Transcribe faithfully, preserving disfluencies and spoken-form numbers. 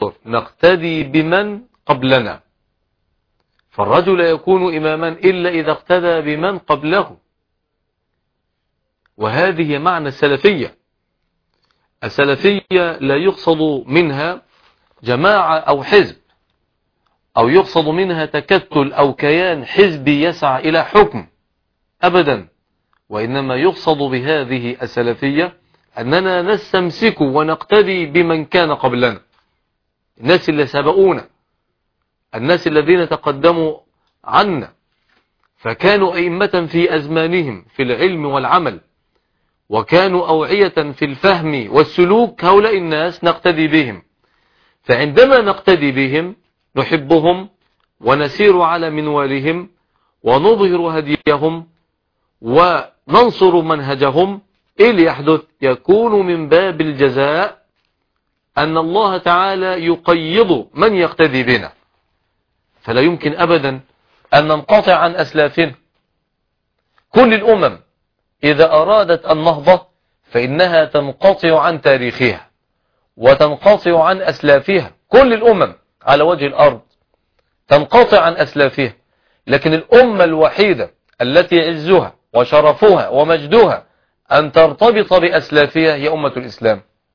انظر نقتدي بمن قبلنا، فالرجل لا يكون إماما إلا إذا اقتدى بمن قبله. وهذه معنى السلفية. السلفية لا يقصد منها جماعة أو حزب، أو يقصد منها تكتل أو كيان حزبي يسعى إلى حكم أبدا، وإنما يقصد بهذه السلفية أننا نستمسك ونقتدي بمن كان قبلنا، الناس اللي سبقونا، الناس الذين تقدموا عنا، فكانوا أئمة في أزمانهم في العلم والعمل، وكانوا أوعية في الفهم والسلوك. هؤلاء الناس نقتدي بهم، فعندما نقتدي بهم نحبهم ونسير على منوالهم ونظهر هديهم وننصر منهجهم. إيه اللي يحدث؟ يكون من باب الجزاء أن الله تعالى يقيض من يقتدي بنا، فلا يمكن أبدا أن ننقطع عن أسلافنا. كل الأمم إذا أرادت النهضة فإنها تنقطع عن تاريخها وتنقطع عن أسلافها. كل الأمم على وجه الأرض تنقطع عن أسلافها، لكن الأمة الوحيدة التي عزها وشرفها ومجدها أن ترتبط بأسلافها هي أمة الإسلام.